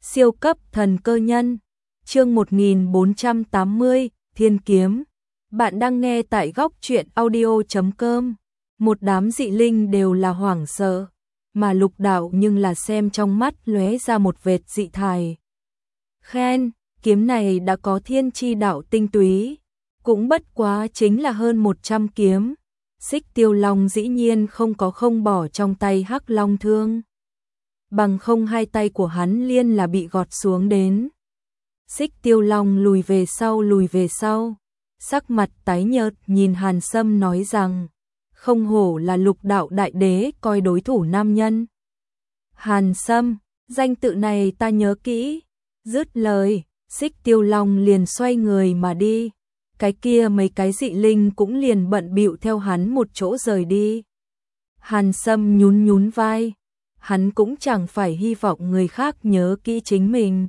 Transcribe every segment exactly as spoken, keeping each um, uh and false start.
Siêu cấp thần cơ nhân. Chương một nghìn bốn trăm tám mươi, Thiên kiếm. Bạn đang nghe tại góc truyện audio chấm com. Một đám dị linh đều là hoảng sợ, mà Lục Đạo nhưng là xem trong mắt lóe ra một vệt dị thải. Khen, kiếm này đã có thiên chi đạo tinh túy, cũng bất quá chính là hơn một trăm kiếm. Xích Tiêu Long dĩ nhiên không có không bỏ trong tay Hắc Long thương. Bằng không hai tay của hắn liên là bị gọt xuống đến. Xích Tiêu Long lùi về sau lùi về sau, sắc mặt tái nhợt nhìn Hàn Sâm nói rằng, không hổ là Lục Đạo đại đế coi đối thủ nam nhân. Hàn Sâm, danh tự này ta nhớ kỹ. Dứt lời, Xích Tiêu Long liền xoay người mà đi. Cái kia mấy cái dị linh cũng liền bận bịu theo hắn một chỗ rời đi. Hàn Sâm nhún nhún vai, hắn cũng chẳng phải hy vọng người khác nhớ kỹ chính mình.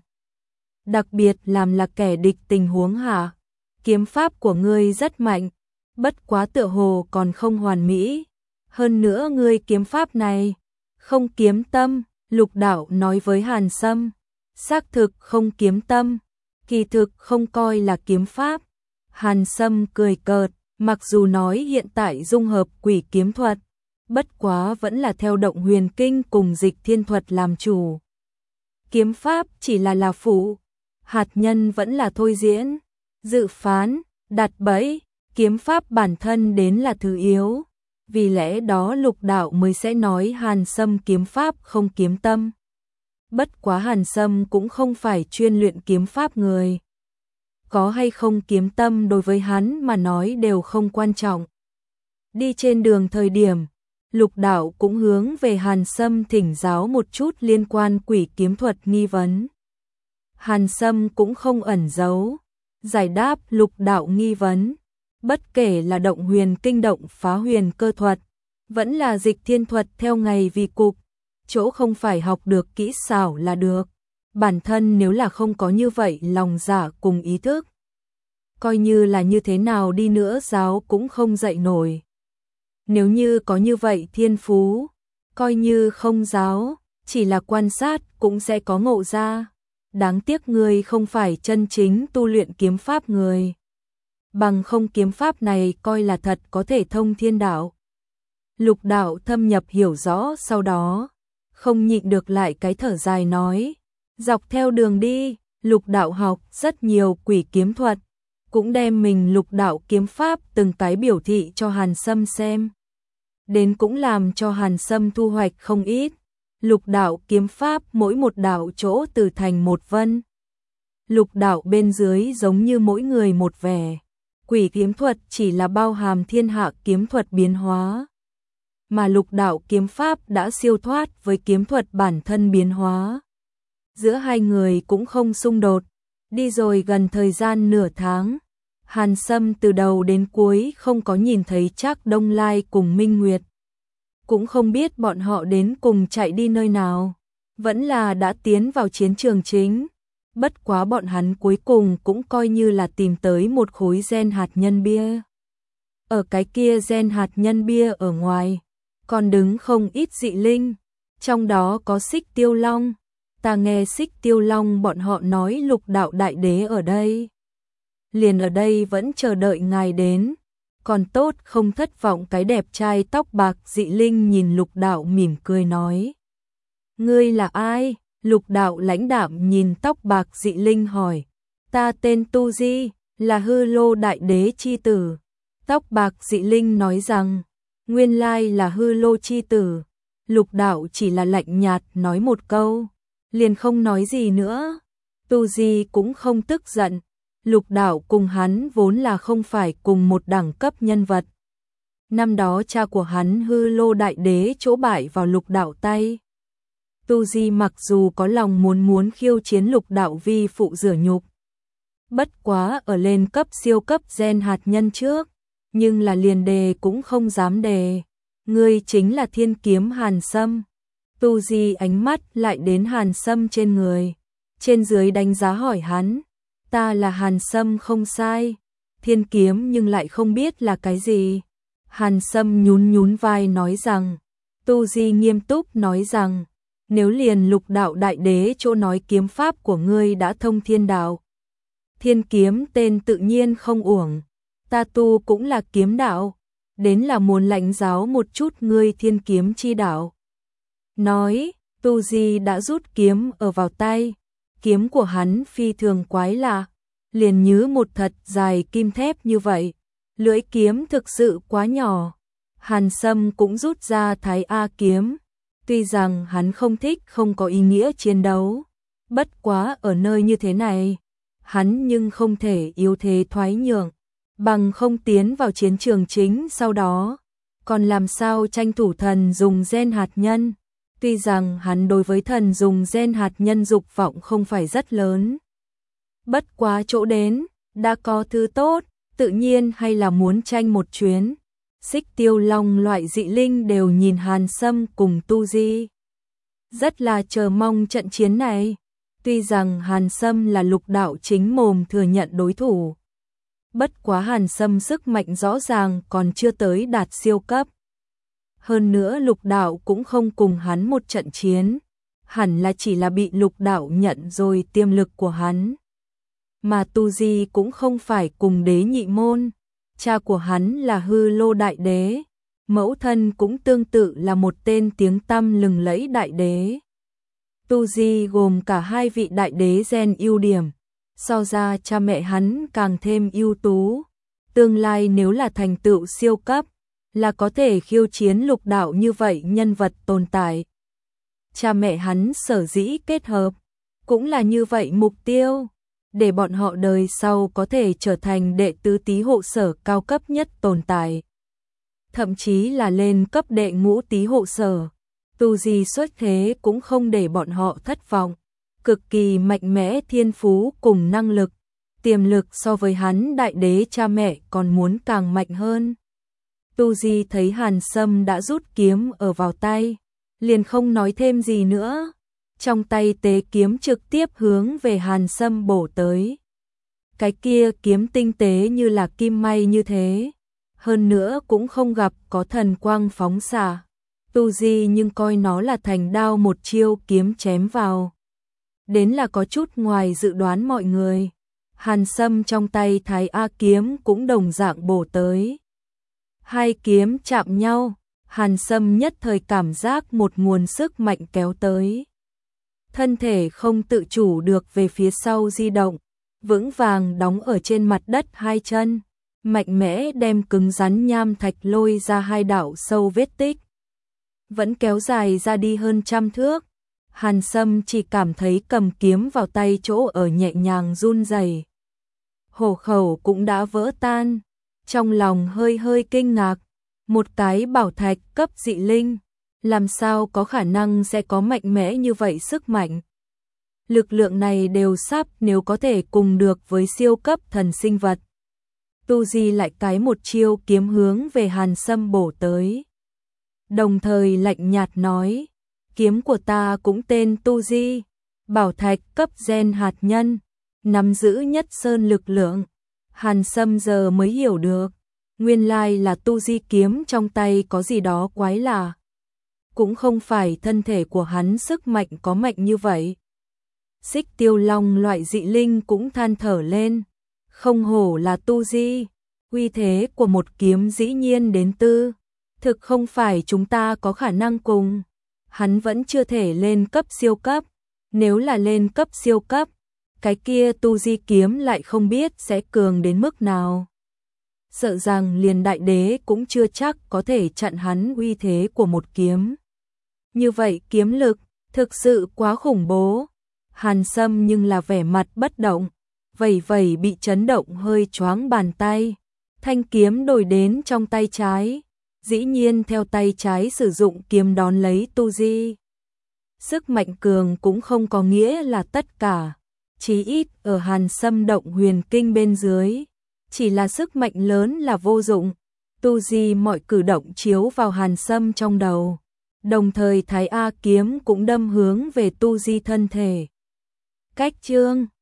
Đặc biệt làm là kẻ địch tình huống hạ, kiếm pháp của ngươi rất mạnh, bất quá tựa hồ còn không hoàn mỹ. Hơn nữa ngươi kiếm pháp này, không kiếm tâm, Lục Đạo nói với Hàn Sâm. Xác thực không kiếm tâm, kỳ thực không coi là kiếm pháp. Hàn Sâm cười cợt, mặc dù nói hiện tại dung hợp quỷ kiếm thuật, bất quá vẫn là theo động huyền kinh cùng dịch thiên thuật làm chủ. Kiếm pháp chỉ là là phụ, hạt nhân vẫn là thôi diễn, dự phán, đặt bẫy, kiếm pháp bản thân đến là thứ yếu. Vì lẽ đó Lục Đạo mới sẽ nói Hàn Sâm kiếm pháp không kiếm tâm. Bất quá Hàn Sâm cũng không phải chuyên luyện kiếm pháp người. Có hay không kiếm tâm đối với hắn mà nói đều không quan trọng. Đi trên đường thời điểm, Lục Đạo cũng hướng về Hàn Sâm thỉnh giáo một chút liên quan quỷ kiếm thuật nghi vấn. Hàn Sâm cũng không ẩn giấu, giải đáp Lục Đạo nghi vấn. Bất kể là động huyền kinh động phá huyền cơ thuật, vẫn là dịch thiên thuật theo ngày vì cục, chỗ không phải học được kỹ xảo là được. Bản thân nếu là không có như vậy lòng dạ cùng ý thức, coi như là như thế nào đi nữa giáo cũng không dạy nổi. Nếu như có như vậy thiên phú, coi như không giáo, chỉ là quan sát cũng sẽ có ngộ ra. Đáng tiếc người không phải chân chính tu luyện kiếm pháp người. Bằng không kiếm pháp này coi là thật có thể thông thiên đạo. Lục Đạo thâm nhập hiểu rõ sau đó, không nhịn được lại cái thở dài nói. Dọc theo đường đi, Lục Đạo học rất nhiều quỷ kiếm thuật, cũng đem mình Lục Đạo kiếm pháp từng cái biểu thị cho Hàn Sâm xem. Đến cũng làm cho Hàn Sâm thu hoạch không ít. Lục Đạo kiếm pháp mỗi một đạo chỗ từ thành một vân. Lục Đạo bên dưới giống như mỗi người một vẻ. Quỷ kiếm thuật chỉ là bao hàm thiên hạ kiếm thuật biến hóa. Mà Lục Đạo kiếm pháp đã siêu thoát với kiếm thuật bản thân biến hóa. Giữa hai người cũng không xung đột. Đi rồi gần thời gian nửa tháng, Hàn Sâm từ đầu đến cuối không có nhìn thấy Trác Đông Lai cùng Minh Nguyệt. Cũng không biết bọn họ đến cùng chạy đi nơi nào, vẫn là đã tiến vào chiến trường chính. Bất quá bọn hắn cuối cùng cũng coi như là tìm tới một khối gen hạt nhân bia. Ở cái kia gen hạt nhân bia ở ngoài, còn đứng không ít dị linh, trong đó có Xích Tiêu Long. Ta nghe Xích Tiêu Long bọn họ nói Lục Đạo đại đế ở đây. Liền ở đây vẫn chờ đợi ngài đến. Còn tốt không thất vọng. Cái đẹp trai tóc bạc dị linh nhìn Lục Đạo mỉm cười nói. Ngươi là ai? Lục Đạo lãnh đạm nhìn tóc bạc dị linh hỏi. Ta tên Tu Di, là Hư Lô đại đế chi tử. Tóc bạc dị linh nói rằng, nguyên lai là Hư Lô chi tử. Lục Đạo chỉ là lạnh nhạt nói một câu, liền không nói gì nữa. Tu Di cũng không tức giận. Lục Đạo cùng hắn vốn là không phải cùng một đẳng cấp nhân vật. Năm đó cha của hắn Hư Lô đại đế chỗ bại vào Lục Đạo tay. Tu Di mặc dù có lòng muốn muốn khiêu chiến Lục Đạo vi phụ rửa nhục, bất quá ở lên cấp siêu cấp gen hạt nhân trước, nhưng là liền đề cũng không dám đề. Ngươi chính là thiên kiếm Hàn Sâm. Tu Di ánh mắt lại đến Hàn Sâm trên người, trên dưới đánh giá hỏi hắn. Ta là Hàn Sâm không sai, thiên kiếm nhưng lại không biết là cái gì. Hàn Sâm nhún nhún vai nói rằng. Tu Di nghiêm túc nói rằng, nếu liền Lục đạo đại đế chỗ nói kiếm pháp của ngươi đã thông thiên đạo. Thiên kiếm tên tự nhiên không uổng, ta tu cũng là kiếm đạo, đến là muốn lãnh giáo một chút ngươi thiên kiếm chi đạo. Nói, Tu Di đã rút kiếm ở vào tay, kiếm của hắn phi thường quái lạ, liền như một thật dài kim thép như vậy, lưỡi kiếm thực sự quá nhỏ. Hàn Sâm cũng rút ra Thái A kiếm, tuy rằng hắn không thích không có ý nghĩa chiến đấu, bất quá ở nơi như thế này, hắn nhưng không thể yếu thế thoái nhượng, bằng không tiến vào chiến trường chính sau đó, còn làm sao tranh thủ thần dùng gen hạt nhân. Tuy rằng hắn đối với thần dùng gen hạt nhân dục vọng không phải rất lớn, bất quá chỗ đến, đã có thứ tốt, tự nhiên hay là muốn tranh một chuyến. Xích Tiêu Long loại dị linh đều nhìn Hàn Sâm cùng Tu Di, rất là chờ mong trận chiến này. Tuy rằng Hàn Sâm là lục đạo chính mồm thừa nhận đối thủ, bất quá Hàn Sâm sức mạnh rõ ràng còn chưa tới đạt siêu cấp. Hơn nữa lục đạo cũng không cùng hắn một trận chiến, hẳn là chỉ là bị lục đạo nhận rồi tiềm lực của hắn. Mà Tu Di cũng không phải cùng đế nhị môn, cha của hắn là Hư Lô đại đế, mẫu thân cũng tương tự là một tên tiếng tăm lừng lẫy đại đế. Tu Di gồm cả hai vị đại đế gen ưu điểm, so ra cha mẹ hắn càng thêm ưu tú, tương lai nếu là thành tựu siêu cấp, là có thể khiêu chiến lục đạo như vậy nhân vật tồn tại. Cha mẹ hắn sở dĩ kết hợp, cũng là như vậy mục tiêu, để bọn họ đời sau có thể trở thành đệ tứ tý hộ sở cao cấp nhất tồn tại. Thậm chí là lên cấp đệ ngũ tý hộ sở. Tu Di xuất thế cũng không để bọn họ thất vọng, cực kỳ mạnh mẽ thiên phú cùng năng lực, tiềm lực so với hắn đại đế cha mẹ còn muốn càng mạnh hơn. Tu Di thấy Hàn Sâm đã rút kiếm ở vào tay, liền không nói thêm gì nữa, trong tay tế kiếm trực tiếp hướng về Hàn Sâm bổ tới. Cái kia kiếm tinh tế như là kim may như thế, hơn nữa cũng không gặp có thần quang phóng xạ. Tu Di nhưng coi nó là thành đao một chiêu kiếm chém vào. Đến là có chút ngoài dự đoán mọi người. Hàn Sâm trong tay Thái A kiếm cũng đồng dạng bổ tới. Hai kiếm chạm nhau, Hàn Sâm nhất thời cảm giác một nguồn sức mạnh kéo tới. Thân thể không tự chủ được về phía sau di động, vững vàng đóng ở trên mặt đất hai chân, mạnh mẽ đem cứng rắn nham thạch lôi ra hai đạo sâu vết tích. Vẫn kéo dài ra đi hơn trăm thước, Hàn Sâm chỉ cảm thấy cầm kiếm vào tay chỗ ở nhẹ nhàng run rẩy. Hổ khẩu cũng đã vỡ tan, trong lòng hơi hơi kinh ngạc, một cái bảo thạch cấp dị linh, làm sao có khả năng sẽ có mạnh mẽ như vậy sức mạnh. Lực lượng này đều sắp nếu có thể cùng được với siêu cấp thần sinh vật. Tu Di lại cái một chiêu kiếm hướng về Hàn Sâm bổ tới. Đồng thời lạnh nhạt nói, kiếm của ta cũng tên Tu Di, bảo thạch cấp gen hạt nhân, nắm giữ nhất sơn lực lượng. Hàn Sâm giờ mới hiểu được, nguyên lai là Tu Di kiếm trong tay có gì đó quái lạ. Cũng không phải thân thể của hắn sức mạnh có mạnh như vậy. Xích Tiêu Long loại dị linh cũng than thở lên, không hổ là Tu Di, uy thế của một kiếm dĩ nhiên đến tư. Thực không phải chúng ta có khả năng cùng. Hắn vẫn chưa thể lên cấp siêu cấp. Nếu là lên cấp siêu cấp, cái kia Tu Di kiếm lại không biết sẽ cường đến mức nào. Sợ rằng liền đại đế cũng chưa chắc có thể chặn hắn uy thế của một kiếm. Như vậy kiếm lực, thực sự quá khủng bố. Hàn Sâm nhưng là vẻ mặt bất động, vẩy vẩy bị chấn động hơi choáng bàn tay. Thanh kiếm đổi đến trong tay trái. Dĩ nhiên theo tay trái sử dụng kiếm đón lấy Tu Di. Sức mạnh cường cũng không có nghĩa là tất cả, chí ít ở Hàn Sâm động huyền kinh bên dưới, chỉ là sức mạnh lớn là vô dụng. Tu Di mọi cử động chiếu vào Hàn Sâm trong đầu, đồng thời Thái A kiếm cũng đâm hướng về Tu Di thân thể. Cách chương